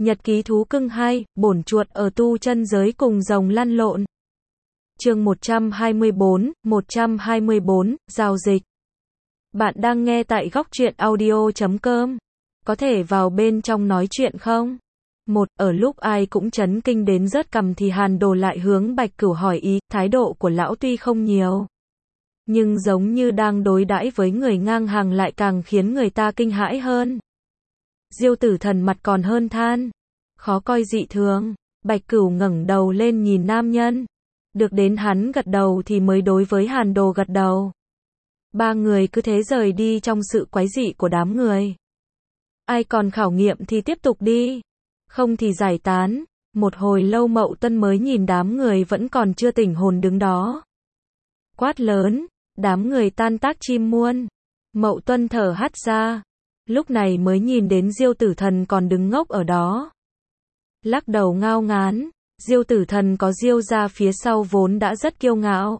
Nhật ký thú cưng 2, bổn chuột ở tu chân giới cùng rồng lăn lộn. Chương 124, giao dịch. Bạn đang nghe tại góc truyện audio.com. Có thể vào bên trong nói chuyện không? Ở lúc ai cũng chấn kinh đến rớt cằm thì Hàn Đồ lại hướng Bạch Cửu hỏi ý, thái độ của lão tuy không nhiều, nhưng giống như đang đối đãi với người ngang hàng lại càng khiến người ta kinh hãi hơn. Diêu Tử Thần mặt còn hơn than, khó coi dị thường. Bạch Cửu ngẩng đầu lên nhìn nam nhân, được đến hắn gật đầu thì mới đối với Hàn Đồ gật đầu. Ba người cứ thế rời đi trong sự quái dị của đám người. Ai còn khảo nghiệm thì tiếp tục đi, không thì giải tán. Một hồi lâu Mậu Tuân mới nhìn đám người vẫn còn chưa tỉnh hồn đứng đó, quát lớn, đám người tan tác chim muôn. Mậu Tuân thở hắt ra, lúc này mới nhìn đến Diêu Tử Thần còn đứng ngốc ở đó, lắc đầu ngao ngán. Diêu Tử Thần có Diêu gia phía sau vốn đã rất kiêu ngạo,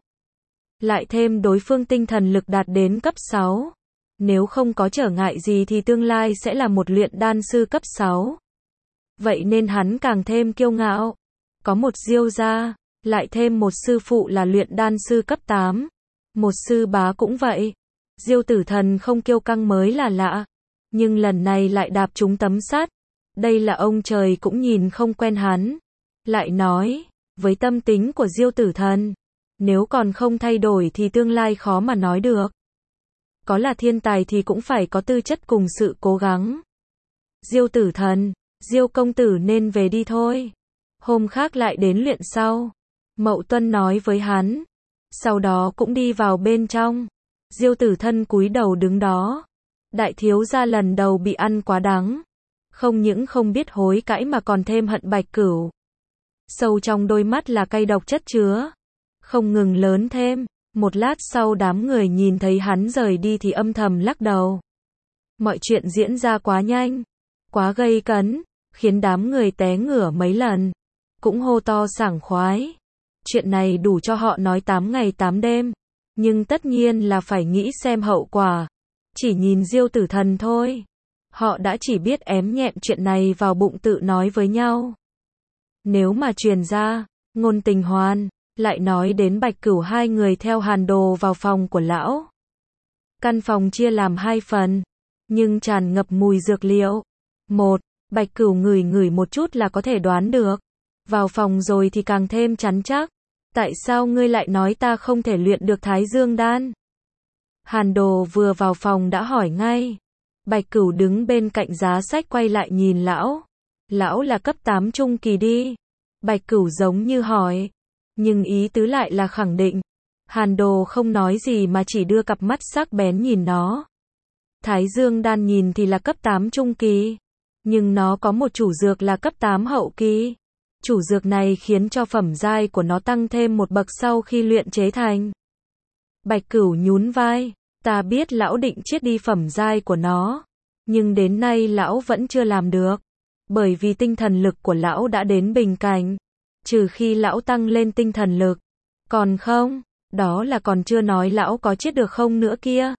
lại thêm đối phương tinh thần lực đạt đến cấp 6, nếu không có trở ngại gì thì tương lai sẽ là một luyện đan sư cấp 6. Vậy nên hắn càng thêm kiêu ngạo. Có một Diêu gia, lại thêm một sư phụ là luyện đan sư cấp 8, một sư bá cũng vậy. Diêu Tử Thần không kiêu căng mới là lạ, nhưng lần này lại đạp trúng tấm sắt. Đây là ông trời cũng nhìn không quen hắn. Lại nói, với tâm tính của Diêu Tử Thần, nếu còn không thay đổi thì tương lai khó mà nói được. Có là thiên tài thì cũng phải có tư chất cùng sự cố gắng. Diêu Tử Thần, Diêu công tử nên về đi thôi, hôm khác lại đến luyện sau. Mậu Tuân nói với hắn, sau đó cũng đi vào bên trong. Diêu Tử Thần cúi đầu đứng đó. Đại thiếu gia lần đầu bị ăn quá đắng, không những không biết hối cãi mà còn thêm hận Bạch Cửu. Sâu trong đôi mắt là cay độc chất chứa, không ngừng lớn thêm. Một lát sau đám người nhìn thấy hắn rời đi thì âm thầm lắc đầu. Mọi chuyện diễn ra quá nhanh, quá gây cấn, khiến đám người té ngửa mấy lần, cũng hô to sảng khoái. Chuyện này đủ cho họ nói 8 ngày 8 đêm, nhưng tất nhiên là phải nghĩ xem hậu quả. Chỉ nhìn Diêu Tử Thần thôi, họ đã chỉ biết ém nhẹm chuyện này vào bụng tự nói với nhau. Nếu mà truyền ra, ngôn tình hoàn, lại nói đến Bạch Cửu hai người theo Hàn Đồ vào phòng của lão. Căn phòng chia làm 2 phần, nhưng tràn ngập mùi dược liệu. Bạch Cửu ngửi một chút là có thể đoán được. Vào phòng rồi thì càng thêm chắn chắc. Tại sao ngươi lại nói ta không thể luyện được Thái Dương đan? Hàn Đồ vừa vào phòng đã hỏi ngay. Bạch Cửu đứng bên cạnh giá sách quay lại nhìn lão. Lão là cấp 8 trung kỳ đi. Bạch Cửu giống như hỏi, nhưng ý tứ lại là khẳng định. Hàn Đồ không nói gì mà chỉ đưa cặp mắt sắc bén nhìn nó. Thái Dương đan nhìn thì là cấp 8 trung kỳ, nhưng nó có một chủ dược là cấp 8 hậu kỳ. Chủ dược này khiến cho phẩm giai của nó tăng thêm một bậc sau khi luyện chế thành. Bạch Cửu nhún vai, ta biết lão định chiết đi phẩm giai của nó, nhưng đến nay lão vẫn chưa làm được, bởi vì tinh thần lực của lão đã đến bình cảnh, trừ khi lão tăng lên tinh thần lực. Còn không, đó là còn chưa nói lão có chiết được không nữa kia.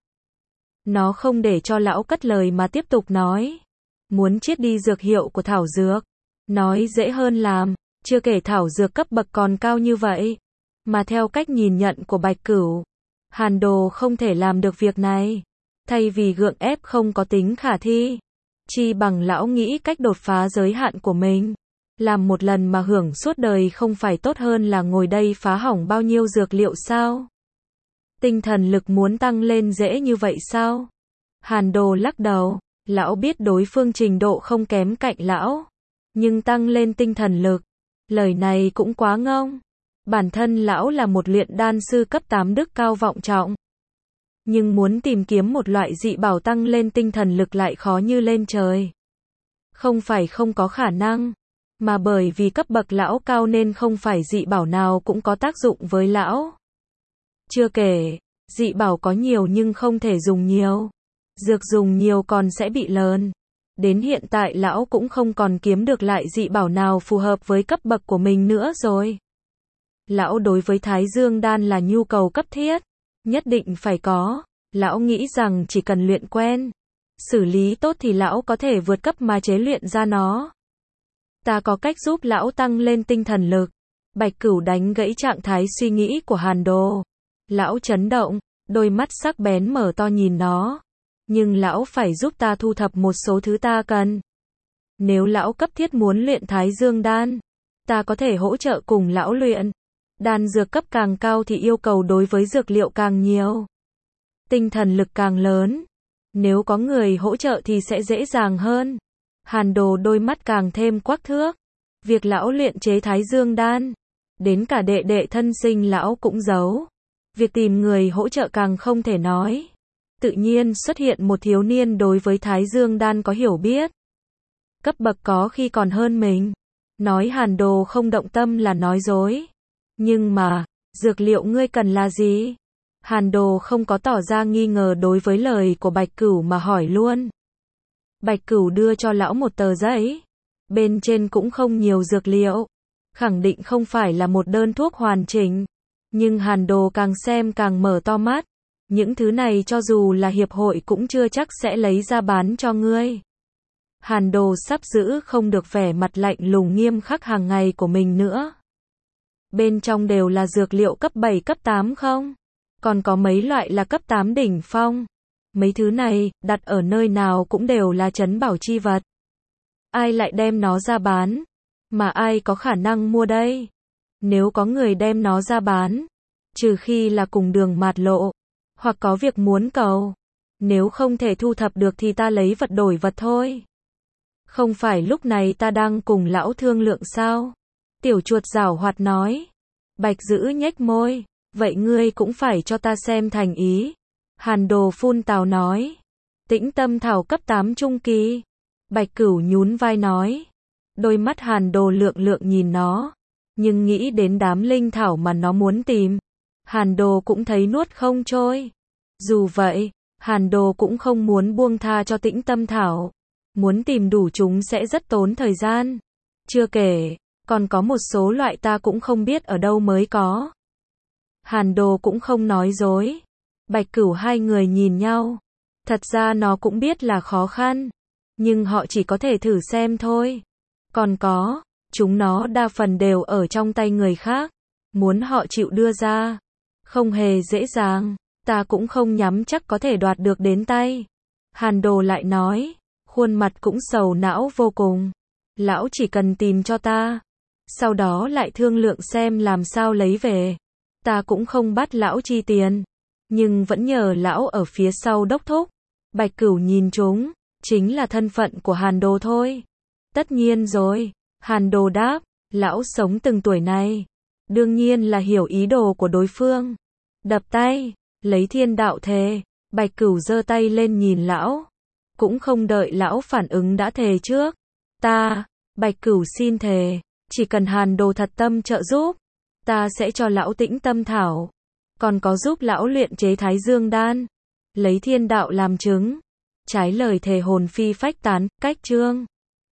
Nó không để cho lão cất lời mà tiếp tục nói, muốn chiết đi dược hiệu của thảo dược, nói dễ hơn làm, chưa kể thảo dược cấp bậc còn cao như vậy. Mà theo cách nhìn nhận của Bạch Cửu, Hàn Đồ không thể làm được việc này. Thay vì gượng ép không có tính khả thi, chi bằng lão nghĩ cách đột phá giới hạn của mình. Làm một lần mà hưởng suốt đời không phải tốt hơn là ngồi đây phá hỏng bao nhiêu dược liệu sao? Tinh thần lực muốn tăng lên dễ như vậy sao? Hàn Đồ lắc đầu, lão biết đối phương trình độ không kém cạnh lão, nhưng tăng lên tinh thần lực, lời này cũng quá ngông. Bản thân lão là một luyện đan sư cấp 8 đức cao vọng trọng, nhưng muốn tìm kiếm một loại dị bảo tăng lên tinh thần lực lại khó như lên trời. Không phải không có khả năng, mà bởi vì cấp bậc lão cao nên không phải dị bảo nào cũng có tác dụng với lão. Chưa kể, dị bảo có nhiều nhưng không thể dùng nhiều. Dược dùng nhiều còn sẽ bị lờn. Đến hiện tại lão cũng không còn kiếm được lại dị bảo nào phù hợp với cấp bậc của mình nữa rồi. Lão đối với Thái Dương đan là nhu cầu cấp thiết, nhất định phải có. Lão nghĩ rằng chỉ cần luyện quen, xử lý tốt thì lão có thể vượt cấp mà chế luyện ra nó. Ta có cách giúp lão tăng lên tinh thần lực. Bạch Cửu đánh gãy trạng thái suy nghĩ của Hàn Đồ. Lão chấn động, đôi mắt sắc bén mở to nhìn nó. Nhưng lão phải giúp ta thu thập một số thứ ta cần. Nếu lão cấp thiết muốn luyện Thái Dương đan, ta có thể hỗ trợ cùng lão luyện. Đan dược cấp càng cao thì yêu cầu đối với dược liệu càng nhiều. Tinh thần lực càng lớn. Nếu có người hỗ trợ thì sẽ dễ dàng hơn. Hàn Đồ đôi mắt càng thêm quắc thước. Việc lão luyện chế Thái Dương đan, đến cả đệ đệ thân sinh lão cũng giấu. Việc tìm người hỗ trợ càng không thể nói. Tự nhiên xuất hiện một thiếu niên đối với Thái Dương đan có hiểu biết. Cấp bậc có khi còn hơn mình. Nói Hàn Đồ không động tâm là nói dối. Nhưng mà, dược liệu ngươi cần là gì? Hàn Đồ không có tỏ ra nghi ngờ đối với lời của Bạch Cửu mà hỏi luôn. Bạch Cửu đưa cho lão một tờ giấy. Bên trên cũng không nhiều dược liệu. Khẳng định không phải là một đơn thuốc hoàn chỉnh. Nhưng Hàn Đồ càng xem càng mở to mắt. Những thứ này cho dù là hiệp hội cũng chưa chắc sẽ lấy ra bán cho ngươi. Hàn Đồ sắp giữ không được vẻ mặt lạnh lùng nghiêm khắc hàng ngày của mình nữa. Bên trong đều là dược liệu cấp 7 cấp 8 không? Còn có mấy loại là cấp 8 đỉnh phong. Mấy thứ này, đặt ở nơi nào cũng đều là trấn bảo chi vật. Ai lại đem nó ra bán? Mà ai có khả năng mua đây? Nếu có người đem nó ra bán, trừ khi là cùng đường mạt lộ, hoặc có việc muốn cầu. Nếu không thể thu thập được thì ta lấy vật đổi vật thôi. Không phải lúc này ta đang cùng lão thương lượng sao? Tiểu chuột giảo hoạt nói. Bạch Dữ nhếch môi. Vậy ngươi cũng phải cho ta xem thành ý. Hàn Đồ phun tào nói. Tĩnh tâm thảo cấp 8 trung kỳ. Bạch Cửu nhún vai nói. Đôi mắt Hàn Đồ lượng lượng nhìn nó. Nhưng nghĩ đến đám linh thảo mà nó muốn tìm. Hàn Đồ cũng thấy nuốt không trôi. Dù vậy, Hàn Đồ cũng không muốn buông tha cho tĩnh tâm thảo. Muốn tìm đủ chúng sẽ rất tốn thời gian. Chưa kể, còn có một số loại ta cũng không biết ở đâu mới có. Hàn Đồ cũng không nói dối. Bạch Cửu hai người nhìn nhau. Thật ra nó cũng biết là khó khăn. Nhưng họ chỉ có thể thử xem thôi. Còn có, chúng nó đa phần đều ở trong tay người khác. Muốn họ chịu đưa ra. Không hề dễ dàng. Ta cũng không nhắm chắc có thể đoạt được đến tay. Hàn Đồ lại nói. Khuôn mặt cũng sầu não vô cùng. Lão chỉ cần tìm cho ta. Sau đó lại thương lượng xem làm sao lấy về. Ta cũng không bắt lão chi tiền. Nhưng vẫn nhờ lão ở phía sau đốc thúc. Bạch Cửu nhìn chúng. Chính là thân phận của Hàn Đồ thôi. Tất nhiên rồi. Hàn Đồ đáp. Lão sống từng tuổi này. Đương nhiên là hiểu ý đồ của đối phương. Đập tay. Lấy thiên đạo thề. Bạch Cửu giơ tay lên nhìn lão. Cũng không đợi lão phản ứng đã thề trước. Ta, Bạch Cửu xin thề. Chỉ cần Hàn Đồ thật tâm trợ giúp. Ta sẽ cho lão tĩnh tâm thảo. Còn có giúp lão luyện chế Thái Dương đan. Lấy thiên đạo làm chứng. Trái lời thề hồn phi phách tán, cách chương.